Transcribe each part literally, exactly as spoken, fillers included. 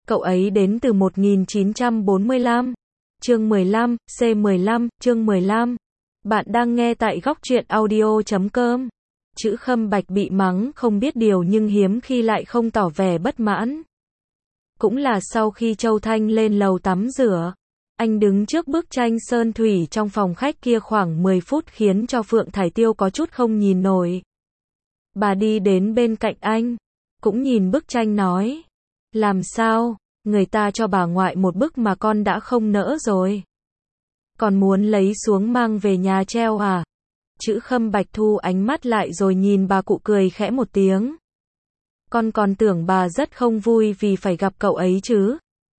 Cậu ấy đến từ một nghìn chín trăm bốn mươi lăm. Chương mười lăm, C mười lăm, chương mười lăm. Bạn đang nghe tại góc truyện audio chấm com. Chữ Khâm Bạch bị mắng không biết điều nhưng hiếm khi lại không tỏ vẻ bất mãn. Cũng là sau khi Châu Thanh lên lầu tắm rửa, anh đứng trước bức tranh sơn thủy trong phòng khách kia khoảng mười phút khiến cho Phượng Thải Tiêu có chút không nhìn nổi. Bà đi đến bên cạnh anh, cũng nhìn bức tranh nói: làm sao, người ta cho bà ngoại một bức mà con đã không nỡ rồi. Còn muốn lấy xuống mang về nhà treo à? Chữ Khâm Bạch thu ánh mắt lại rồi nhìn bà cụ cười khẽ một tiếng. Con còn tưởng bà rất không vui vì phải gặp cậu ấy chứ.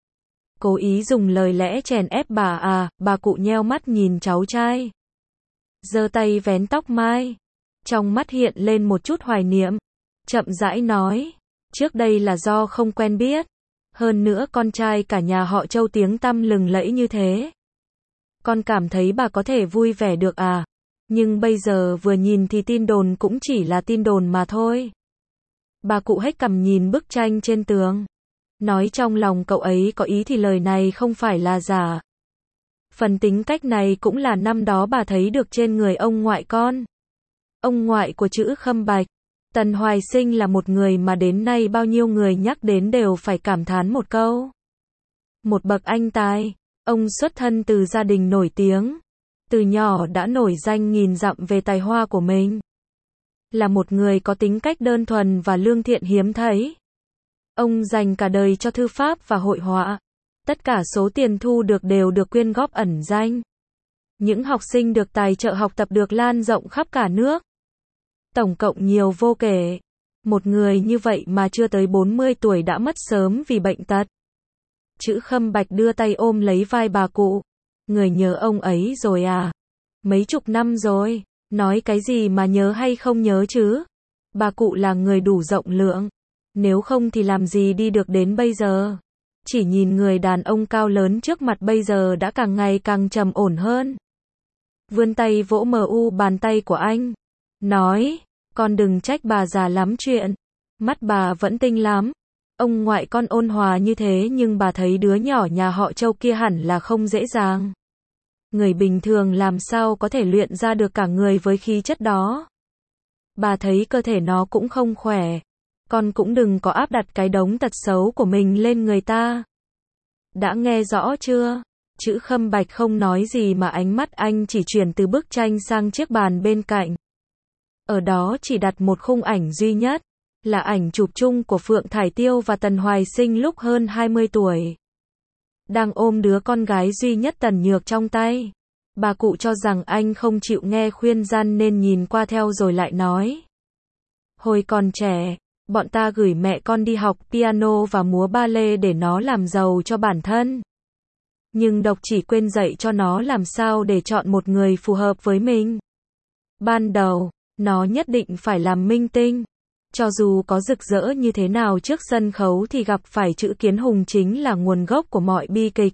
Cố ý dùng lời lẽ chèn ép bà à? Bà cụ nheo mắt nhìn cháu trai, giơ tay vén tóc mai, trong mắt hiện lên một chút hoài niệm, chậm rãi nói: trước đây là do không quen biết, hơn nữa con trai cả nhà họ Châu tiếng tăm lừng lẫy như thế, con cảm thấy bà có thể vui vẻ được à? Nhưng bây giờ vừa nhìn thì tin đồn cũng chỉ là tin đồn mà thôi. Bà cụ hếch cằm nhìn bức tranh trên tường, nói trong lòng cậu ấy có ý thì lời này không phải là giả. Phần tính cách này cũng là năm đó bà thấy được trên người ông ngoại con. Ông ngoại của Chữ Khâm Bạch, Tần Hoài Sinh, là một người mà đến nay bao nhiêu người nhắc đến đều phải cảm thán một câu. Một bậc anh tài, ông xuất thân từ gia đình nổi tiếng, từ nhỏ đã nổi danh nghìn dặm về tài hoa của mình. Là một người có tính cách đơn thuần và lương thiện hiếm thấy. Ông dành cả đời cho thư pháp và hội họa. Tất cả số tiền thu được đều được quyên góp ẩn danh. Những học sinh được tài trợ học tập được lan rộng khắp cả nước. Tổng cộng nhiều vô kể. Một người như vậy mà chưa tới bốn mươi tuổi đã mất sớm vì bệnh tật. Chữ Khâm Bạch đưa tay ôm lấy vai bà cụ. Người nhớ ông ấy rồi à? Mấy chục năm rồi, nói cái gì mà nhớ hay không nhớ chứ? Bà cụ là người đủ rộng lượng, nếu không thì làm gì đi được đến bây giờ. Chỉ nhìn người đàn ông cao lớn trước mặt bây giờ đã càng ngày càng trầm ổn hơn. Vươn tay vỗ mờ u bàn tay của anh, nói: con đừng trách bà già lắm chuyện, mắt bà vẫn tinh lắm. Ông ngoại con ôn hòa như thế nhưng bà thấy đứa nhỏ nhà họ Châu kia hẳn là không dễ dàng. Người bình thường làm sao có thể luyện ra được cả người với khí chất đó. Bà thấy cơ thể nó cũng không khỏe. Con cũng đừng có áp đặt cái đống tật xấu của mình lên người ta. Đã nghe rõ chưa? Chữ Khâm Bạch không nói gì mà ánh mắt anh chỉ chuyển từ bức tranh sang chiếc bàn bên cạnh. Ở đó chỉ đặt một khung ảnh duy nhất, là ảnh chụp chung của Phượng Thải Tiêu và Tần Hoài Sinh lúc hơn hai mươi tuổi. Đang ôm đứa con gái duy nhất Tần Nhược trong tay. Bà cụ cho rằng anh không chịu nghe khuyên răn nên nhìn qua theo rồi lại nói: hồi còn trẻ, bọn ta gửi mẹ con đi học piano và múa ballet để nó làm giàu cho bản thân. Nhưng độc chỉ quên dạy cho nó làm sao để chọn một người phù hợp với mình. Ban đầu, nó nhất định phải làm minh tinh. Cho dù có rực rỡ như thế nào trước sân khấu thì gặp phải chữ kiến hùng chính là nguồn gốc của mọi bi kịch.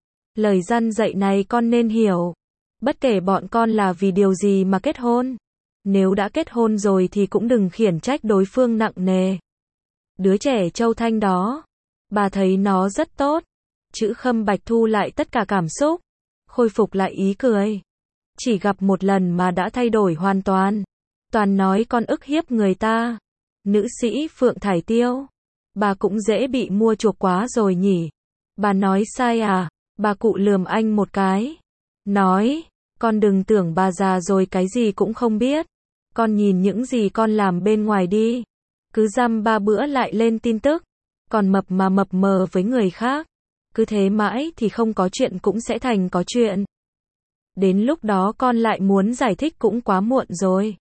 Lời răn dạy này con nên hiểu. Bất kể bọn con là vì điều gì mà kết hôn. Nếu đã kết hôn rồi thì cũng đừng khiển trách đối phương nặng nề. Đứa trẻ Châu Thanh đó, bà thấy nó rất tốt. Chữ Khâm Bạch thu lại tất cả cảm xúc, khôi phục lại ý cười. Chỉ gặp một lần mà đã thay đổi hoàn toàn. Toàn nói con ức hiếp người ta. Nữ sĩ Phượng Thải Tiêu, bà cũng dễ bị mua chuộc quá rồi nhỉ. Bà nói sai à? Bà cụ lườm anh một cái, nói: con đừng tưởng bà già rồi cái gì cũng không biết. Con nhìn những gì con làm bên ngoài đi. Cứ dăm ba bữa lại lên tin tức, còn mập mà mập mờ với người khác. Cứ thế mãi thì không có chuyện cũng sẽ thành có chuyện. Đến lúc đó con lại muốn giải thích cũng quá muộn rồi.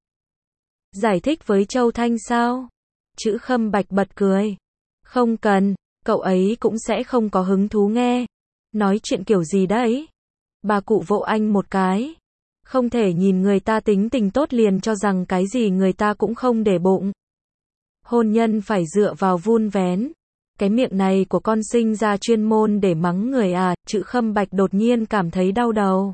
Giải thích với Châu Thanh sao? Chữ Khâm Bạch bật cười. Không cần, cậu ấy cũng sẽ không có hứng thú nghe. Nói chuyện kiểu gì đấy? Bà cụ vỗ anh một cái. Không thể nhìn người ta tính tình tốt liền cho rằng cái gì người ta cũng không để bụng. Hôn nhân phải dựa vào vun vén. Cái miệng này của con sinh ra chuyên môn để mắng người à? Chữ Khâm Bạch đột nhiên cảm thấy đau đầu.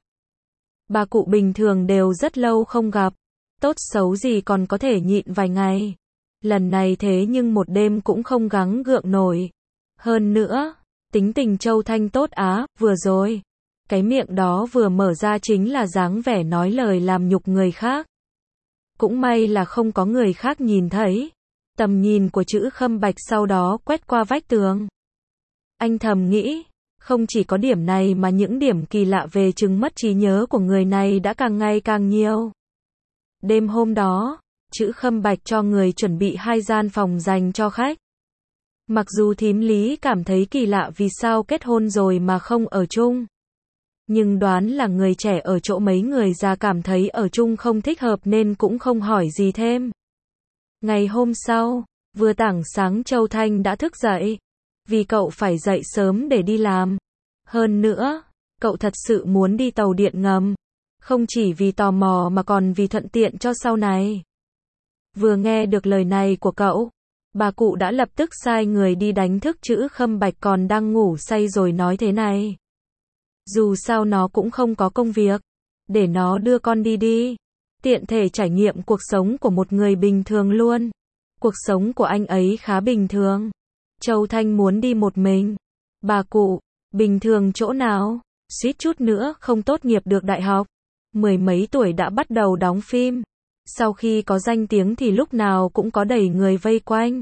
Bà cụ bình thường đều rất lâu không gặp. Tốt xấu gì còn có thể nhịn vài ngày. Lần này thế nhưng một đêm cũng không gắng gượng nổi. Hơn nữa, Tính tình Châu Thanh tốt á, vừa rồi. Cái miệng đó vừa mở ra chính là dáng vẻ nói lời làm nhục người khác. Cũng may là không có người khác nhìn thấy. Tầm nhìn của Trữ Khâm Bạch sau đó quét qua vách tường. Anh thầm nghĩ, không chỉ có điểm này mà những điểm kỳ lạ về chứng mất trí nhớ của người này đã càng ngày càng nhiều. Đêm hôm đó, Trữ Khâm Bạch cho người chuẩn bị hai gian phòng dành cho khách. Mặc dù thím Lý cảm thấy kỳ lạ vì sao kết hôn rồi mà không ở chung. Nhưng đoán là người trẻ ở chỗ mấy người già cảm thấy ở chung không thích hợp nên cũng không hỏi gì thêm. Ngày hôm sau, vừa tảng sáng Châu Thanh đã thức dậy. Vì cậu phải dậy sớm để đi làm. Hơn nữa, cậu thật sự muốn đi tàu điện ngầm. Không chỉ vì tò mò mà còn vì thuận tiện cho sau này. Vừa nghe được lời này của cậu, bà cụ đã lập tức sai người đi đánh thức Trữ Khâm Bạch còn đang ngủ say rồi nói thế này. Dù sao nó cũng không có công việc. Để nó đưa con đi đi. Tiện thể trải nghiệm cuộc sống của một người bình thường luôn. Cuộc sống của anh ấy khá bình thường. Châu Thanh muốn đi một mình. Bà cụ, bình thường chỗ nào? Suýt chút nữa không tốt nghiệp được đại học. Mười mấy tuổi đã bắt đầu đóng phim. Sau khi có danh tiếng thì lúc nào cũng có đầy người vây quanh.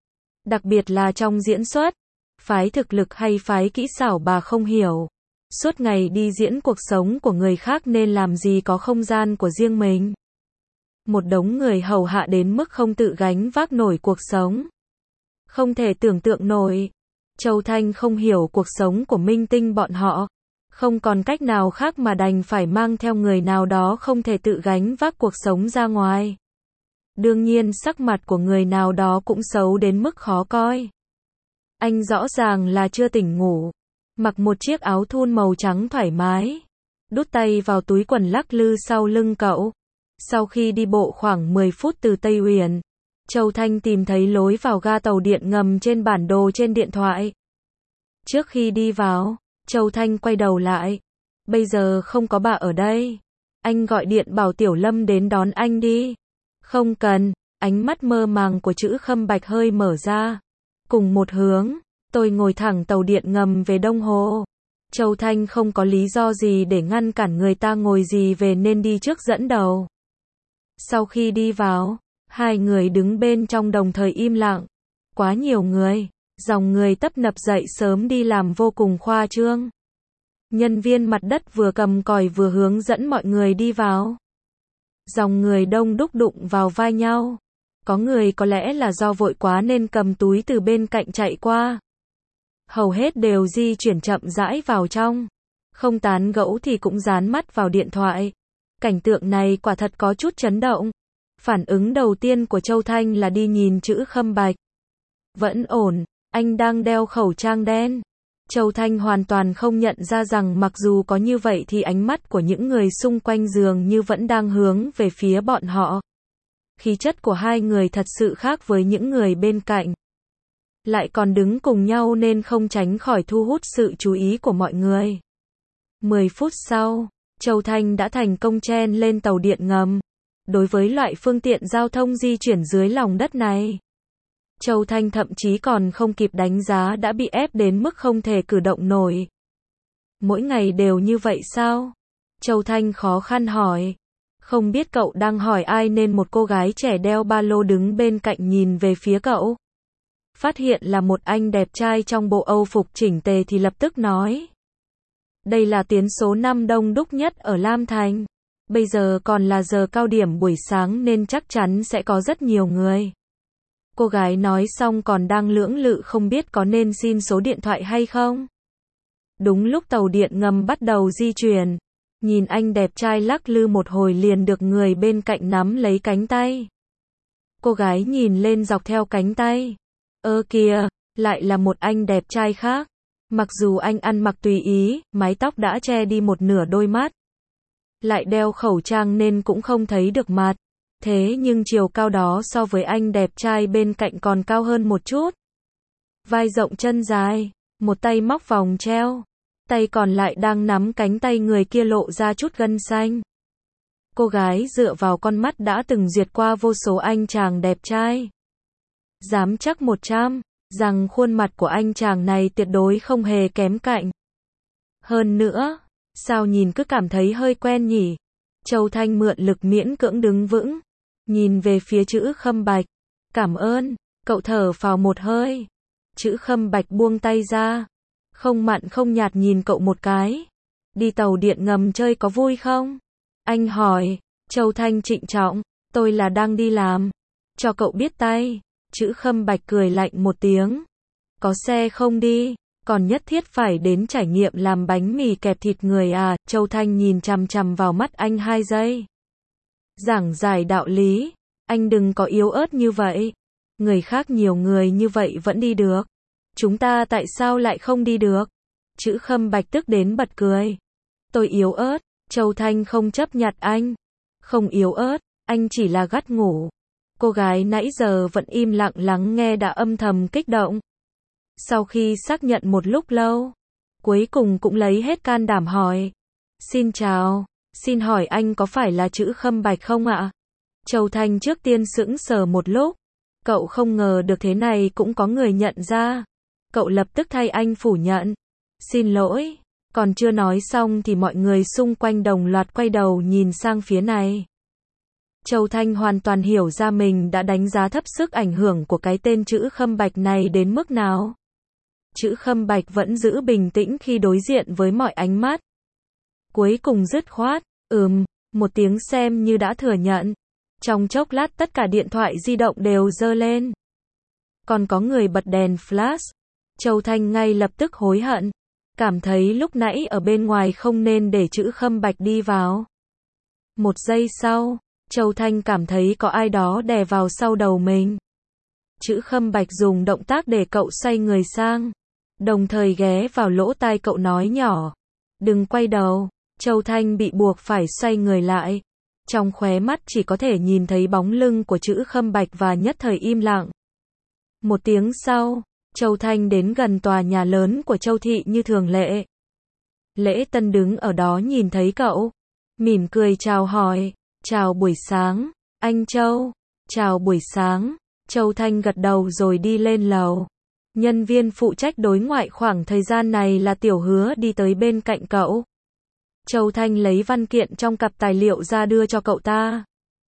Đặc biệt là trong diễn xuất. Phái thực lực hay phái kỹ xảo bà không hiểu. Suốt ngày đi diễn cuộc sống của người khác nên làm gì có không gian của riêng mình. Một đống người hầu hạ đến mức không tự gánh vác nổi cuộc sống. Không thể tưởng tượng nổi. Châu Thanh không hiểu cuộc sống của minh tinh bọn họ. Không còn cách nào khác mà đành phải mang theo người nào đó không thể tự gánh vác cuộc sống ra ngoài. Đương nhiên sắc mặt của người nào đó cũng xấu đến mức khó coi. Anh rõ ràng là chưa tỉnh ngủ. Mặc một chiếc áo thun màu trắng thoải mái. Đút tay vào túi quần lắc lư sau lưng cậu. Sau khi đi bộ khoảng mười phút từ Tây Uyển, Châu Thanh tìm thấy lối vào ga tàu điện ngầm trên bản đồ trên điện thoại. Trước khi đi vào, Châu Thanh quay đầu lại. Bây giờ không có bà ở đây. Anh gọi điện bảo Tiểu Lâm đến đón anh đi. Không cần, ánh mắt mơ màng của Trữ Khâm Bạch hơi mở ra. Cùng một hướng, tôi ngồi thẳng tàu điện ngầm về Đông Hồ. Châu Thanh không có lý do gì để ngăn cản người ta ngồi gì về nên đi trước dẫn đầu. Sau khi đi vào, hai người đứng bên trong đồng thời im lặng. Quá nhiều người, dòng người tấp nập dậy sớm đi làm vô cùng khoa trương. Nhân viên mặt đất vừa cầm còi vừa hướng dẫn mọi người đi vào. Dòng người đông đúc đụng vào vai nhau. Có người có lẽ là do vội quá nên cầm túi từ bên cạnh chạy qua. Hầu hết đều di chuyển chậm rãi vào trong. Không tán gẫu thì cũng dán mắt vào điện thoại. Cảnh tượng này quả thật có chút chấn động. Phản ứng đầu tiên của Châu Thanh là đi nhìn Trữ Khâm Bạch. Vẫn ổn, anh đang đeo khẩu trang đen. Châu Thanh hoàn toàn không nhận ra rằng mặc dù có như vậy thì ánh mắt của những người xung quanh dường như vẫn đang hướng về phía bọn họ. Khí chất của hai người thật sự khác với những người bên cạnh. Lại còn đứng cùng nhau nên không tránh khỏi thu hút sự chú ý của mọi người. Mười phút sau, Châu Thanh đã thành công chen lên tàu điện ngầm. Đối với loại phương tiện giao thông di chuyển dưới lòng đất này, Châu Thanh thậm chí còn không kịp đánh giá đã bị ép đến mức không thể cử động nổi. Mỗi ngày đều như vậy sao? Châu Thanh khó khăn hỏi. Không biết cậu đang hỏi ai nên một cô gái trẻ đeo ba lô đứng bên cạnh nhìn về phía cậu. Phát hiện là một anh đẹp trai trong bộ Âu phục chỉnh tề thì lập tức nói. Đây là tuyến số năm đông đúc nhất ở Lam Thành. Bây giờ còn là giờ cao điểm buổi sáng nên chắc chắn sẽ có rất nhiều người. Cô gái nói xong còn đang lưỡng lự không biết có nên xin số điện thoại hay không. Đúng lúc tàu điện ngầm bắt đầu di chuyển, nhìn anh đẹp trai lắc lư một hồi liền được người bên cạnh nắm lấy cánh tay. Cô gái nhìn lên dọc theo cánh tay. Ơ kìa, lại là một anh đẹp trai khác. Mặc dù anh ăn mặc tùy ý, mái tóc đã che đi một nửa đôi mắt. Lại đeo khẩu trang nên cũng không thấy được mặt. Thế nhưng chiều cao đó so với anh đẹp trai bên cạnh còn cao hơn một chút. Vai rộng chân dài, một tay móc vòng treo, tay còn lại đang nắm cánh tay người kia lộ ra chút gân xanh. Cô gái dựa vào con mắt đã từng duyệt qua vô số anh chàng đẹp trai. Dám chắc một trăm, rằng khuôn mặt của anh chàng này tuyệt đối không hề kém cạnh. Hơn nữa, sao nhìn cứ cảm thấy hơi quen nhỉ? Châu Thanh mượn lực miễn cưỡng đứng vững, nhìn về phía Trữ Khâm Bạch. Cảm ơn, cậu thở phào một hơi. Trữ Khâm Bạch buông tay ra, không mặn không nhạt nhìn cậu một cái. Đi tàu điện ngầm chơi có vui không? Anh hỏi. Châu Thanh trịnh trọng, tôi là đang đi làm. Cho cậu biết tay. Trữ Khâm Bạch cười lạnh một tiếng. Có xe không đi, còn nhất thiết phải đến trải nghiệm làm bánh mì kẹp thịt người à? Châu Thanh nhìn chằm chằm vào mắt anh hai giây. Giảng giải đạo lý, anh đừng có yếu ớt như vậy. Người khác nhiều người như vậy vẫn đi được. Chúng ta tại sao lại không đi được? Trữ Khâm Bạch tức đến bật cười. Tôi yếu ớt, Châu Thanh không chấp nhận anh. Không yếu ớt, anh chỉ là gắt ngủ. Cô gái nãy giờ vẫn im lặng lắng nghe đã âm thầm kích động. Sau khi xác nhận một lúc lâu, cuối cùng cũng lấy hết can đảm hỏi. Xin chào, xin hỏi anh có phải là Trữ Khâm Bạch không ạ? Châu Thanh trước tiên sững sờ một lúc. Cậu không ngờ được thế này cũng có người nhận ra. Cậu lập tức thay anh phủ nhận. Xin lỗi, còn chưa nói xong thì mọi người xung quanh đồng loạt quay đầu nhìn sang phía này. Châu Thanh hoàn toàn hiểu ra mình đã đánh giá thấp sức ảnh hưởng của cái tên Trữ Khâm Bạch này đến mức nào. Trữ Khâm Bạch vẫn giữ bình tĩnh khi đối diện với mọi ánh mắt. Cuối cùng dứt khoát, ừm, một tiếng xem như đã thừa nhận. Trong chốc lát tất cả điện thoại di động đều giơ lên. Còn có người bật đèn flash. Châu Thanh ngay lập tức hối hận. Cảm thấy lúc nãy ở bên ngoài không nên để Trữ Khâm Bạch đi vào. Một giây sau, Châu Thanh cảm thấy có ai đó đè vào sau đầu mình. Trữ Khâm Bạch dùng động tác để cậu xoay người sang, đồng thời ghé vào lỗ tai cậu nói nhỏ. Đừng quay đầu. Châu Thanh bị buộc phải xoay người lại. Trong khóe mắt chỉ có thể nhìn thấy bóng lưng của Trữ Khâm Bạch và nhất thời im lặng. Một tiếng sau, Châu Thanh đến gần tòa nhà lớn của Châu Thị như thường lệ. Lễ Tân đứng ở đó nhìn thấy cậu, mỉm cười chào hỏi. Chào buổi sáng, anh Châu. Chào buổi sáng. Châu Thanh gật đầu rồi đi lên lầu. Nhân viên phụ trách đối ngoại khoảng thời gian này là Tiểu Hứa đi tới bên cạnh cậu. Châu Thanh lấy văn kiện trong cặp tài liệu ra đưa cho cậu ta.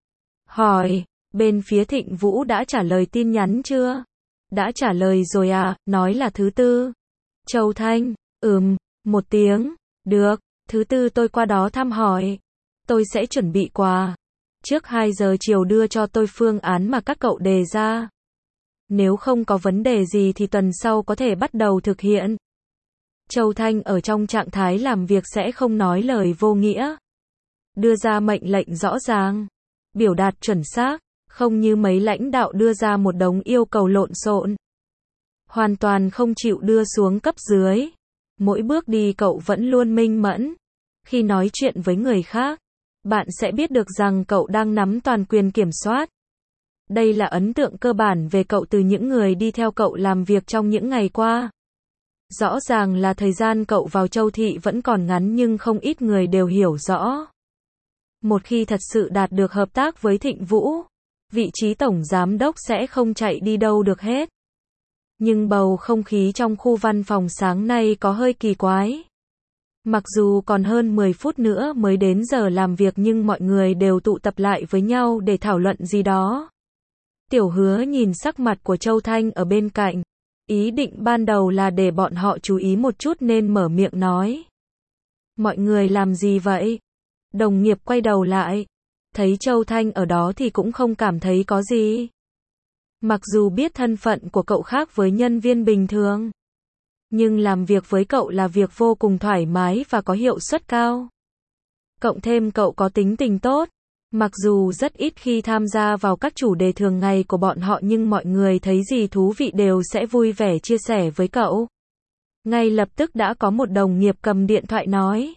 Hỏi, bên phía Thịnh Vũ đã trả lời tin nhắn chưa? Đã trả lời rồi à, nói là thứ tư. Châu Thanh, ừm, một tiếng, được, thứ tư tôi qua đó thăm hỏi. Tôi sẽ chuẩn bị quà. Trước hai giờ chiều đưa cho tôi phương án mà các cậu đề ra. Nếu không có vấn đề gì thì tuần sau có thể bắt đầu thực hiện. Châu Thanh ở trong trạng thái làm việc sẽ không nói lời vô nghĩa. Đưa ra mệnh lệnh rõ ràng, biểu đạt chuẩn xác, không như mấy lãnh đạo đưa ra một đống yêu cầu lộn xộn. Hoàn toàn không chịu đưa xuống cấp dưới. Mỗi bước đi cậu vẫn luôn minh mẫn. Khi nói chuyện với người khác, bạn sẽ biết được rằng cậu đang nắm toàn quyền kiểm soát. Đây là ấn tượng cơ bản về cậu từ những người đi theo cậu làm việc trong những ngày qua. Rõ ràng là thời gian cậu vào Châu Thị vẫn còn ngắn nhưng không ít người đều hiểu rõ. Một khi thật sự đạt được hợp tác với Thịnh Vũ, vị trí tổng giám đốc sẽ không chạy đi đâu được hết. Nhưng bầu không khí trong khu văn phòng sáng nay có hơi kỳ quái. Mặc dù còn hơn mười phút nữa mới đến giờ làm việc nhưng mọi người đều tụ tập lại với nhau để thảo luận gì đó. Tiểu Hứa nhìn sắc mặt của Châu Thanh ở bên cạnh. Ý định ban đầu là để bọn họ chú ý một chút nên mở miệng nói. Mọi người làm gì vậy? Đồng nghiệp quay đầu lại. Thấy Châu Thanh ở đó thì cũng không cảm thấy có gì. Mặc dù biết thân phận của cậu khác với nhân viên bình thường. Nhưng làm việc với cậu là việc vô cùng thoải mái và có hiệu suất cao. Cộng thêm cậu có tính tình tốt. Mặc dù rất ít khi tham gia vào các chủ đề thường ngày của bọn họ nhưng mọi người thấy gì thú vị đều sẽ vui vẻ chia sẻ với cậu. Ngay lập tức đã có một đồng nghiệp cầm điện thoại nói.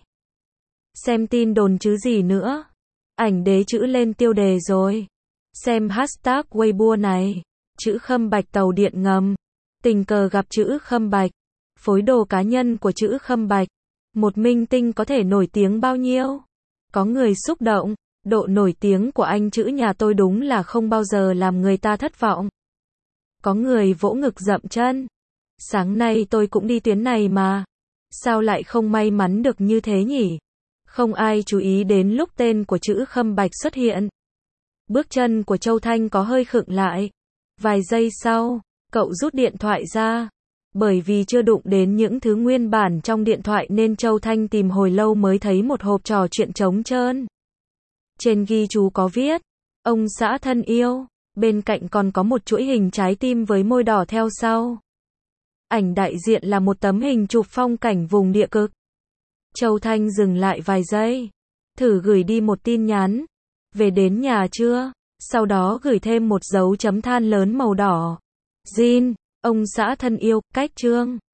Xem tin đồn chứ gì nữa. Ảnh đế chữ lên tiêu đề rồi. Xem hashtag Weibo này. Trữ Khâm Bạch tàu điện ngầm. Tình cờ gặp Trữ Khâm Bạch. Phối đồ cá nhân của Trữ Khâm Bạch. Một minh tinh có thể nổi tiếng bao nhiêu? Có người xúc động. Độ nổi tiếng của anh Trữ nhà tôi đúng là không bao giờ làm người ta thất vọng. Có người vỗ ngực dậm chân. Sáng nay tôi cũng đi tuyến này mà. Sao lại không may mắn được như thế nhỉ? Không ai chú ý đến lúc tên của chữ Khâm Bạch xuất hiện. Bước chân của Châu Thanh có hơi khựng lại. Vài giây sau, cậu rút điện thoại ra. Bởi vì chưa đụng đến những thứ nguyên bản trong điện thoại nên Châu Thanh tìm hồi lâu mới thấy một hộp trò chuyện trống trơn. Trên ghi chú có viết, ông xã thân yêu, bên cạnh còn có một chuỗi hình trái tim với môi đỏ theo sau. Ảnh đại diện là một tấm hình chụp phong cảnh vùng địa cực. Châu Thanh dừng lại vài giây, thử gửi đi một tin nhắn. Về đến nhà chưa? Sau đó gửi thêm một dấu chấm than lớn màu đỏ. Jin, ông xã thân yêu, cách chương.